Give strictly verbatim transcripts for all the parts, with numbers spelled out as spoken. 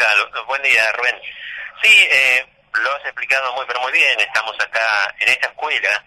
tal? Buen día, Rubén. Sí, eh, lo has explicado muy, pero muy bien. Estamos acá en esta escuela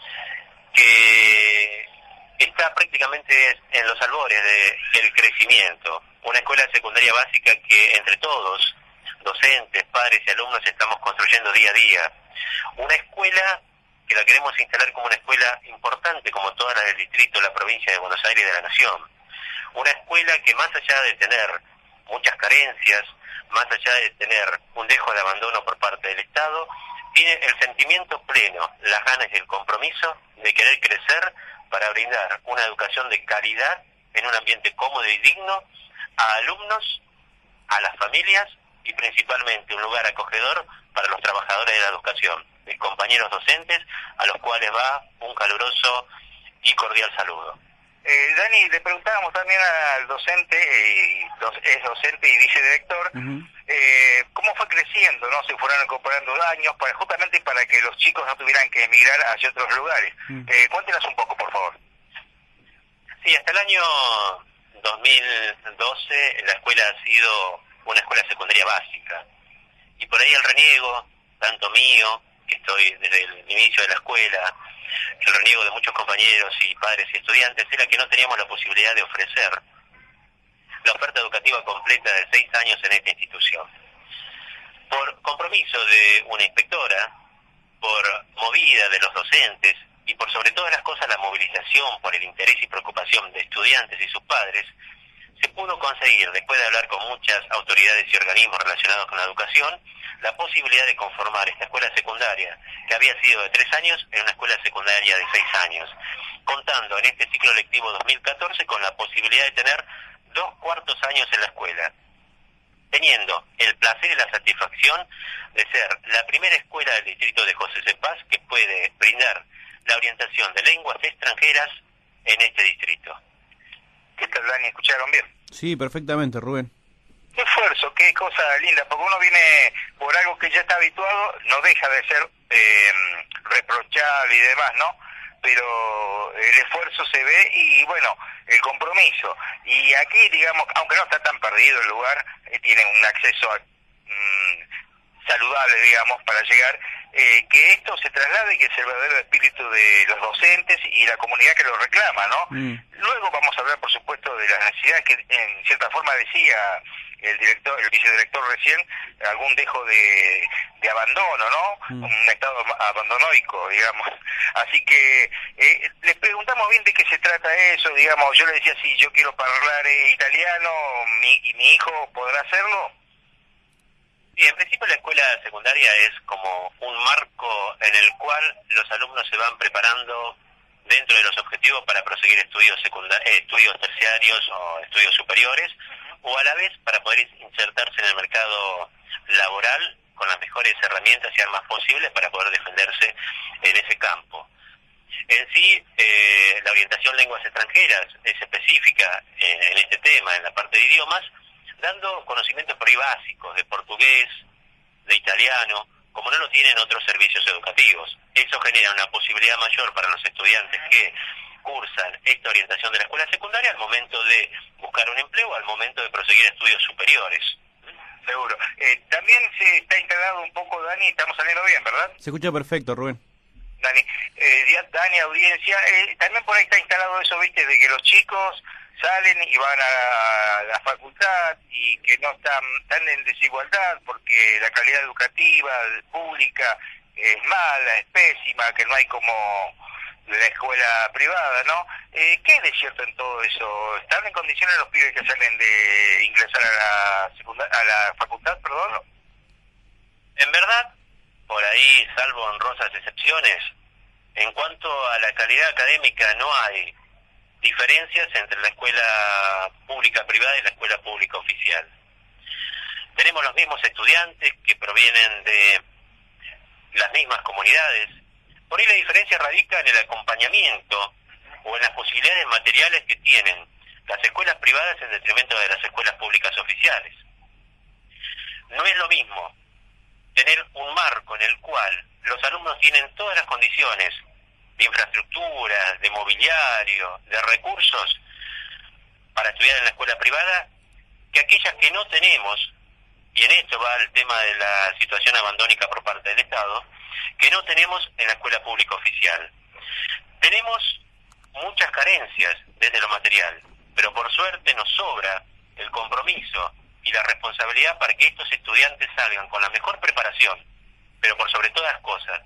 que está prácticamente en los albores de, del crecimiento. Una escuela secundaria básica que entre todos, docentes, padres y alumnos, estamos construyendo día a día. Una escuela que la queremos instalar como una escuela importante, como todas las del distrito, la provincia de Buenos Aires y de la Nación. Una escuela que, más allá de tener muchas carencias, más allá de tener un dejo de abandono por parte del Estado, tiene el sentimiento pleno, las ganas y el compromiso de querer crecer para brindar una educación de calidad en un ambiente cómodo y digno a alumnos, a las familias y principalmente un lugar acogedor para los trabajadores de la educación, de compañeros docentes, a los cuales va un caluroso y cordial saludo. Eh, Dani, le preguntábamos también al docente, eh, es docente y vicedirector, uh-huh. eh, cómo fue creciendo, ¿no? Se fueron incorporando años para justamente para que los chicos no tuvieran que emigrar hacia otros lugares. Uh-huh. Eh, cuéntenos un poco, por favor. Sí, hasta el año dos mil doce la escuela ha sido una escuela secundaria básica. Y por ahí el reniego, tanto mío, que estoy desde el inicio de la escuela, el reniego de muchos compañeros y padres y estudiantes, era que no teníamos la posibilidad de ofrecer la oferta educativa completa de seis años en esta institución. Por compromiso de una inspectora, por movida de los docentes y por sobre todas las cosas la movilización por el interés y preocupación de estudiantes y sus padres, se pudo conseguir, después de hablar con muchas autoridades y organismos relacionados con la educación, la posibilidad de conformar esta escuela secundaria, que había sido de tres años, en una escuela secundaria de seis años, contando en este ciclo lectivo dos mil catorce con la posibilidad de tener dos cuartos años en la escuela, teniendo el placer y la satisfacción de ser la primera escuela del distrito de José C. Paz que puede brindar la orientación de lenguas extranjeras en este distrito. ¿Qué tal, Dani? ¿Escucharon bien? Sí, perfectamente, Rubén. Qué esfuerzo, qué cosa linda, porque uno viene por algo que ya está habituado, no deja de ser eh, reprochable y demás, ¿no? Pero el esfuerzo se ve y, bueno, el compromiso. Y aquí, digamos, aunque no está tan perdido el lugar, eh, tiene un acceso a, mmm, saludable, digamos, para llegar, eh, que esto se traslade y que es el verdadero espíritu de los docentes y la comunidad que lo reclama, ¿no? Mm. Luego vamos a hablar, por supuesto, de las necesidades que, en cierta forma, decía el director, el vicedirector recién, algún dejo de, de abandono, ¿no? Mm. Un estado abandonoico, digamos. Así que eh, les preguntamos bien de qué se trata eso, digamos. Yo le decía, si yo quiero hablar eh, italiano, mi, y mi hijo podrá hacerlo. Sí, en principio la escuela secundaria es como un marco en el cual los alumnos se van preparando dentro de los objetivos para proseguir estudios secundarios, eh, estudios terciarios o estudios superiores, o a la vez para poder insertarse en el mercado laboral con las mejores herramientas y armas posibles para poder defenderse en ese campo. En sí, eh, la orientación lenguas extranjeras es específica eh, en este tema, en la parte de idiomas, dando conocimientos por ahí básicos de portugués, de italiano, como no lo tienen otros servicios educativos. Eso genera una posibilidad mayor para los estudiantes que cursan esta orientación de la escuela secundaria al momento de buscar un empleo, al momento de proseguir estudios superiores. Seguro. Eh, también se está instalado un poco, Dani, estamos saliendo bien, ¿verdad? Se escucha perfecto, Rubén. Dani, eh, Dani, audiencia, eh, también por ahí está instalado eso, viste, de que los chicos salen y van a la facultad y que no están, están en desigualdad porque la calidad educativa pública es mala, es pésima, que no hay como la escuela privada, ¿no? Eh, ¿Qué es de cierto en todo eso? ¿Están en condiciones los pibes que salen de ingresar a la secundaria, a la facultad, perdón? En verdad, por ahí, salvo honrosas excepciones, en cuanto a la calidad académica no hay diferencias entre la escuela pública privada y la escuela pública oficial. Tenemos los mismos estudiantes que provienen de las mismas comunidades. Por ahí la diferencia radica en el acompañamiento o en las posibilidades materiales que tienen las escuelas privadas en detrimento de las escuelas públicas oficiales. No es lo mismo tener un marco en el cual los alumnos tienen todas las condiciones de infraestructura, de mobiliario, de recursos para estudiar en la escuela privada, que aquellas que no tenemos y en esto va el tema de la situación abandónica por parte del Estado, que no tenemos en la escuela pública oficial. Tenemos muchas carencias desde lo material, pero por suerte nos sobra el compromiso y la responsabilidad para que estos estudiantes salgan con la mejor preparación, pero por sobre todas las cosas,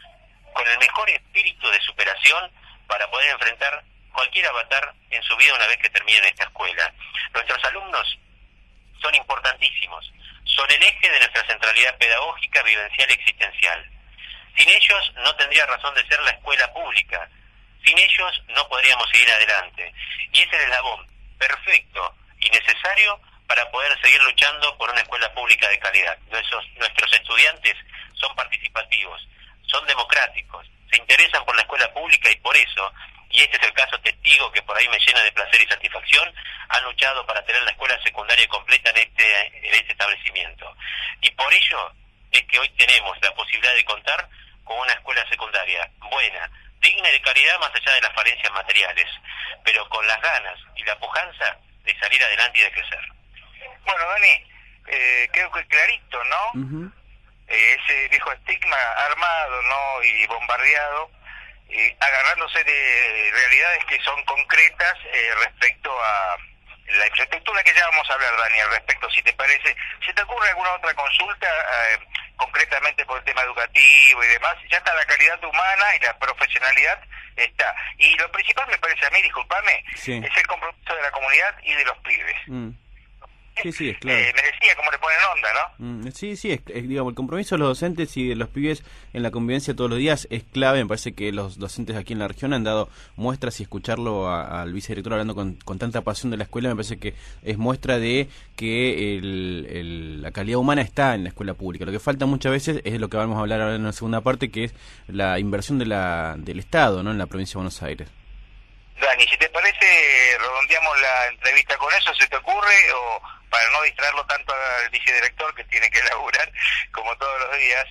con el mejor espíritu de superación para poder enfrentar cualquier avatar en su vida una vez que terminen esta escuela. Nuestros alumnos son importantísimos, son el eje de nuestra centralidad pedagógica, vivencial y existencial. Sin ellos no tendría razón de ser la escuela pública, sin ellos no podríamos seguir adelante, y es el eslabón perfecto y necesario para poder seguir luchando por una escuela pública de calidad. Nuestros, nuestros estudiantes son participativos, son democráticos, se interesan por la escuela pública y por eso, y este es el caso testigo que por ahí me llena de placer y satisfacción, han luchado para tener la escuela secundaria completa en este, en este establecimiento. Y por ello es que hoy tenemos la posibilidad de contar con una escuela secundaria buena, digna y de calidad más allá de las falencias materiales, pero con las ganas y la pujanza de salir adelante y de crecer. Bueno, Dani, eh, creo que clarito, ¿no? Uh-huh. Eh, ese viejo estigma armado, ¿no? Y bombardeado, eh, agarrándose de realidades que son concretas eh, respecto a la infraestructura, que ya vamos a hablar, Dani, al respecto, si te parece. ¿Se te ocurre alguna otra consulta, eh, concretamente por el tema educativo y demás? Ya está la calidad humana y la profesionalidad está. Y lo principal, me parece a mí, discúlpame, sí, es el compromiso de la comunidad y de los pibes. Mm. Sí, sí, es claro. Eh, me decía cómo le ponen onda, ¿no? Mm, sí, sí, es, es, digamos, el compromiso de los docentes y de los pibes en la convivencia todos los días es clave. Me parece que los docentes aquí en la región han dado muestras, y escucharlo a, al vicedirector hablando con, con tanta pasión de la escuela me parece que es muestra de que el, el, la calidad humana está en la escuela pública. Lo que falta muchas veces es lo que vamos a hablar ahora en la segunda parte, que es la inversión de la del Estado, ¿no?, en la provincia de Buenos Aires. Dani, si te parece, redondeamos la entrevista con eso, ¿se te ocurre? O para no distraerlo tanto al vicedirector, que tiene que laburar como todos los días,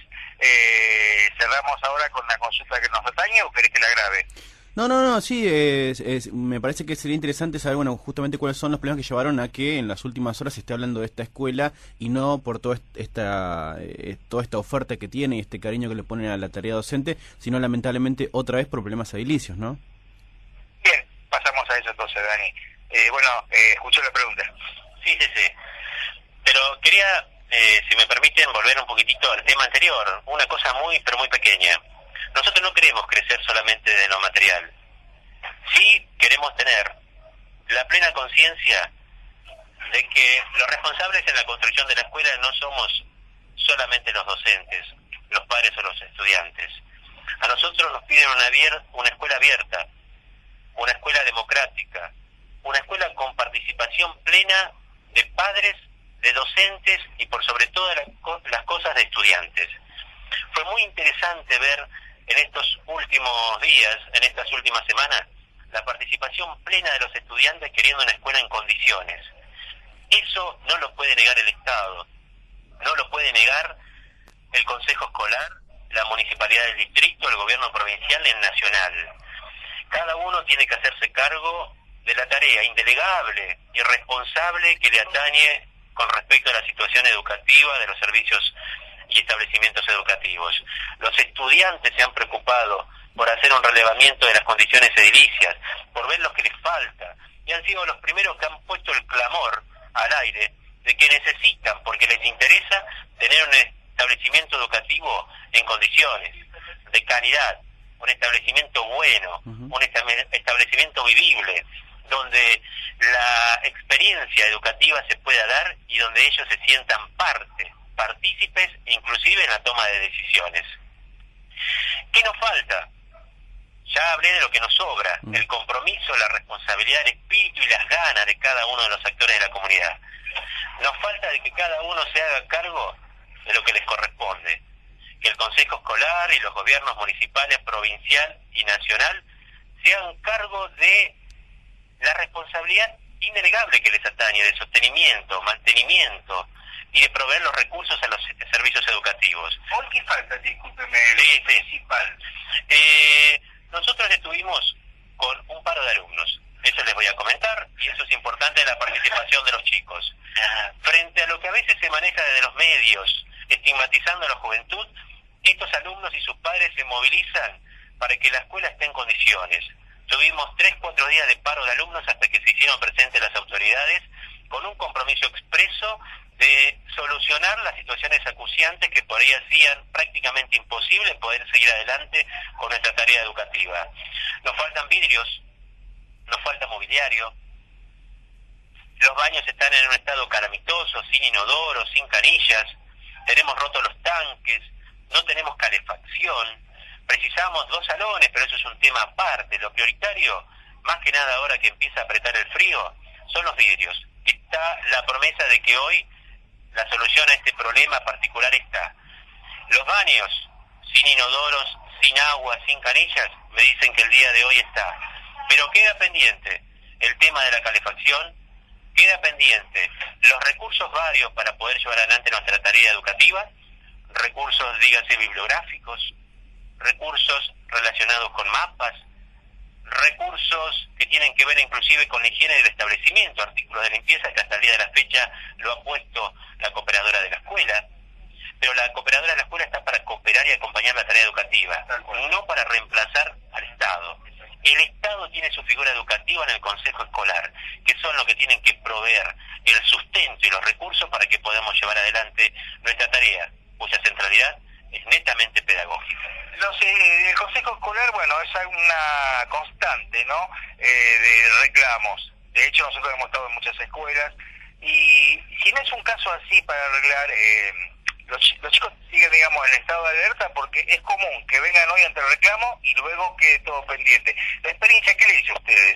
eh, cerramos ahora con la consulta que nos atañe, ¿o querés que la grabe? No, no, no, sí, es, es, me parece que sería interesante saber, bueno, justamente cuáles son los problemas que llevaron a que en las últimas horas se esté hablando de esta escuela y no por toda esta, eh, toda esta oferta que tiene y este cariño que le ponen a la tarea docente, sino lamentablemente otra vez por problemas edilicios, ¿no? Bien, pasamos a eso entonces, Dani. Eh, bueno, eh, escucho la pregunta. Sí, sí, sí. Pero quería, eh, si me permiten, volver un poquitito al tema anterior. Una cosa muy, pero muy pequeña. Nosotros no queremos crecer solamente de lo material. Sí queremos tener la plena conciencia de que los responsables en la construcción de la escuela no somos solamente los docentes, los padres o los estudiantes. A nosotros nos piden una, abier- una escuela abierta, una escuela democrática, una escuela con participación plena de padres, de docentes y por sobre todas las, co- las cosas de estudiantes. Fue muy interesante ver en estos últimos días, en estas últimas semanas, la participación plena de los estudiantes queriendo una escuela en condiciones. Eso no lo puede negar el Estado, no lo puede negar el Consejo Escolar, la Municipalidad del Distrito, el Gobierno Provincial y el Nacional. Cada uno tiene que hacerse cargo de la tarea indelegable y responsable que le atañe con respecto a la situación educativa de los servicios y establecimientos educativos. Los estudiantes se han preocupado por hacer un relevamiento de las condiciones edilicias, por ver lo que les falta, y han sido los primeros que han puesto el clamor al aire de que necesitan, porque les interesa, tener un establecimiento educativo en condiciones de calidad, un establecimiento bueno, uh-huh. un establecimiento vivible, donde la experiencia educativa se pueda dar y donde ellos se sientan parte, partícipes, inclusive en la toma de decisiones. ¿Qué nos falta? Ya hablé de lo que nos sobra, uh-huh. el compromiso, la responsabilidad, el espíritu y las ganas de cada uno de los actores de la comunidad. Nos falta de que cada uno se haga cargo de lo que les corresponde, que el Consejo Escolar y los gobiernos municipales, provincial y nacional se hagan cargo de la responsabilidad indelegable que les atañe de sostenimiento, mantenimiento y de proveer los recursos a los servicios educativos. ¿Por qué falta? Discúlpeme, sí, el principal. Eh, nosotros estuvimos con un par de alumnos Eso les voy a comentar, y eso es importante, la participación de los chicos. Frente a lo que a veces se maneja desde los medios, estigmatizando a la juventud, estos alumnos y sus padres se movilizan para que la escuela esté en condiciones. Tuvimos tres, cuatro días de paro de alumnos hasta que se hicieron presentes las autoridades con un compromiso expreso de solucionar las situaciones acuciantes que por ahí hacían prácticamente imposible poder seguir adelante con nuestra tarea educativa. Nos faltan vidrios, nos falta mobiliario, los baños están en un estado calamitoso, sin inodoro, sin canillas, tenemos rotos los tanques, no tenemos calefacción, precisamos dos salones, pero eso es un tema aparte. Lo prioritario, más que nada ahora que empieza a apretar el frío, son los vidrios. Está la promesa de que hoy la solución a este problema particular está. Los baños, sin inodoros, sin agua, sin canillas, me dicen que el día de hoy está. Pero queda pendiente el tema de la calefacción, queda pendiente los recursos varios para poder llevar adelante nuestra tarea educativa, recursos, dígase, bibliográficos, recursos relacionados con mapas, recursos que tienen que ver inclusive con la higiene del establecimiento, artículos de limpieza que hasta el día de la fecha lo ha puesto la cooperadora de la escuela, pero la cooperadora de la escuela está para cooperar y acompañar la tarea educativa, no para reemplazar al Estado. El Estado tiene su figura educativa en el Consejo Escolar, que son los que tienen que proveer el sustento y los recursos para que podamos llevar adelante nuestra tarea, cuya centralidad es netamente pedagógica. No sé, el Consejo Escolar, bueno, es una constante, ¿no?, eh, de reclamos. De hecho, nosotros hemos estado en muchas escuelas, y si no es un caso así para arreglar, eh, los, los chicos siguen, digamos, en estado de alerta, porque es común que vengan hoy ante el reclamo y luego quede todo pendiente. ¿La experiencia qué le dice a ustedes?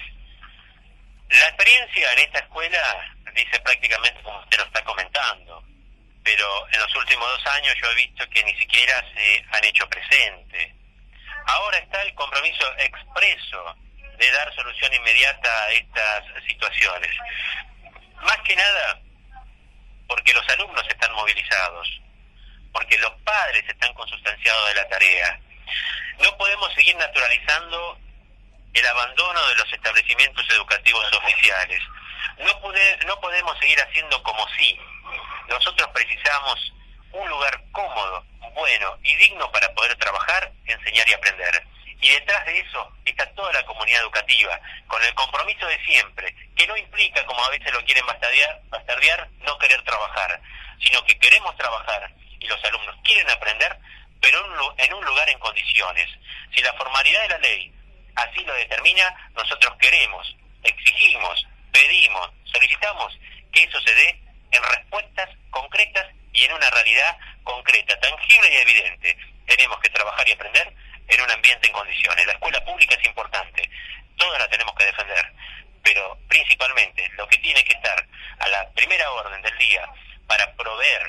La experiencia en esta escuela dice prácticamente como usted lo está comentando, pero en los últimos dos años yo he visto que ni siquiera se han hecho presente. Ahora está el compromiso expreso de dar solución inmediata a estas situaciones. Más que nada porque los alumnos están movilizados, porque los padres están consustanciados de la tarea. No podemos seguir naturalizando el abandono de los establecimientos educativos oficiales. No, pude, no podemos seguir haciendo como si. Nosotros precisamos un lugar cómodo, bueno y digno para poder trabajar, enseñar y aprender. Y detrás de eso está toda la comunidad educativa, con el compromiso de siempre, que no implica, como a veces lo quieren bastardear, bastardear no querer trabajar, sino que queremos trabajar y los alumnos quieren aprender, pero en un lugar en condiciones. Si la formalidad de la ley así lo determina, nosotros queremos, exigimos, pedimos, solicitamos que eso se dé en respuestas concretas y en una realidad concreta, tangible y evidente. Tenemos que trabajar y aprender en un ambiente en condiciones. La escuela pública es importante, todas la tenemos que defender, pero principalmente lo que tiene que estar a la primera orden del día para proveer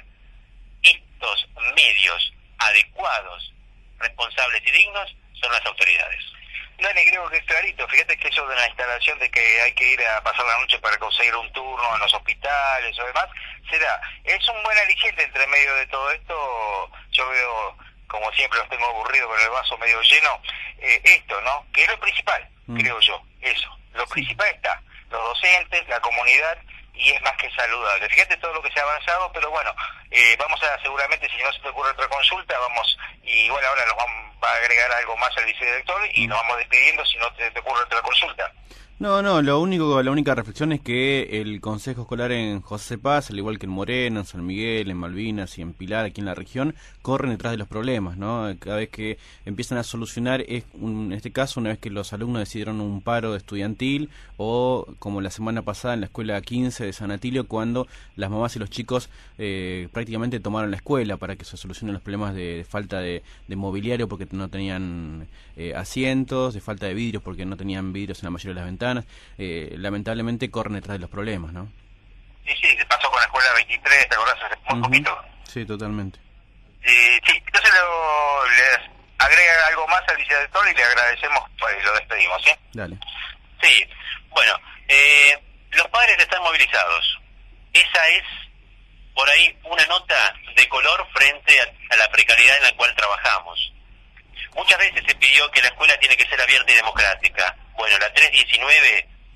estos medios adecuados, responsables y dignos son las autoridades. Dani, creo que es clarito. Fíjate que eso de la instalación de que hay que ir a pasar la noche para conseguir un turno en los hospitales o demás, se da. Es un buen aliciente entre medio de todo esto. Yo veo, como siempre los tengo aburridos con el vaso medio lleno, eh, esto, ¿no? Que es lo principal, mm. creo yo, eso. Lo sí. principal está, los docentes, la comunidad, y es más que saludable. Fíjate todo lo que se ha avanzado, pero bueno, eh, vamos a seguramente, si no se te ocurre otra consulta, vamos, y igual ahora nos vamos, va a agregar algo más al vicedirector y nos vamos despidiendo si no te, te ocurre otra consulta. No, no, lo único, la única reflexión es que el Consejo Escolar en José Paz, al igual que en Moreno, en San Miguel, en Malvinas y en Pilar, aquí en la región, corren detrás de los problemas, ¿no? Cada vez que empiezan a solucionar, es un, en este caso, una vez que los alumnos decidieron un paro estudiantil, o como la semana pasada en la escuela quince de San Atilio, cuando las mamás y los chicos eh, prácticamente tomaron la escuela para que se solucionen los problemas de, de falta de, de mobiliario porque no tenían eh, asientos, de falta de vidrios porque no tenían vidrios en la mayoría de las ventanas. Eh, lamentablemente corren detrás de los problemas, ¿no? Sí, sí, se pasó con la escuela veintitrés, ¿te acordás? Hace muy uh-huh. poquito. Sí, totalmente. Eh, sí, entonces lo, le agrega algo más al vicedirector y le agradecemos y lo despedimos, ¿sí? Dale. Sí, bueno, eh, los padres están movilizados. Esa es, por ahí, una nota de color frente a, a la precariedad en la cual trabajamos. Muchas veces se pidió que la escuela tiene que ser abierta y democrática. Bueno, la tres diecinueve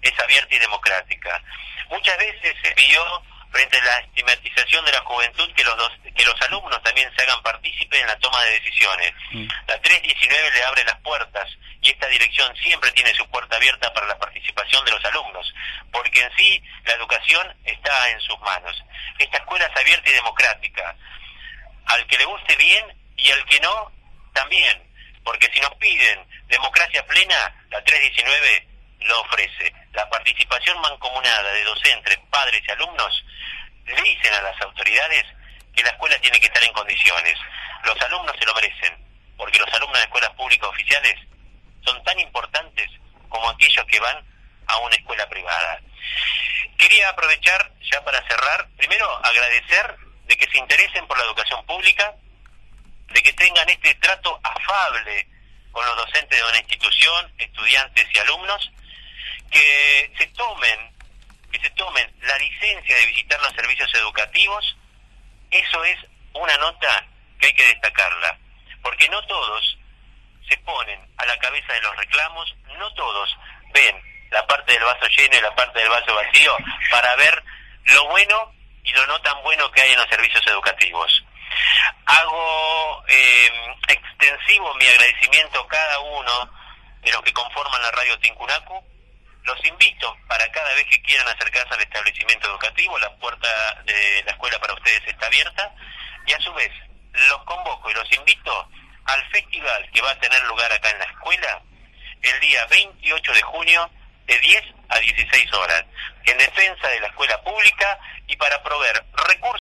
es abierta y democrática. Muchas veces se vio frente a la estigmatización de la juventud que los dos, que los alumnos también se hagan partícipes en la toma de decisiones. Mm. La tres diecinueve le abre las puertas y esta dirección siempre tiene su puerta abierta para la participación de los alumnos, porque en sí la educación está en sus manos. Esta escuela es abierta y democrática. Al que le guste bien y al que no, también, porque si nos piden democracia plena, la tres diecinueve lo ofrece. La participación mancomunada de docentes, padres y alumnos le dicen a las autoridades que la escuela tiene que estar en condiciones. Los alumnos se lo merecen, porque los alumnos de escuelas públicas oficiales son tan importantes como aquellos que van a una escuela privada. Quería aprovechar, ya para cerrar, primero agradecer de que se interesen por la educación pública, de que tengan este trato afable con los docentes de una institución, estudiantes y alumnos, que se tomen, que se tomen la licencia de visitar los servicios educativos. Eso es una nota que hay que destacarla, porque no todos se ponen a la cabeza de los reclamos, no todos ven la parte del vaso lleno y la parte del vaso vacío para ver lo bueno y lo no tan bueno que hay en los servicios educativos. Hago eh, extensivo mi agradecimiento a cada uno de los que conforman la radio Tincunacu. Los invito para cada vez que quieran acercarse al establecimiento educativo, la puerta de la escuela para ustedes está abierta, y a su vez los convoco y los invito al festival que va a tener lugar acá en la escuela el día veintiocho de junio de diez a dieciséis horas, en defensa de la escuela pública y para proveer recursos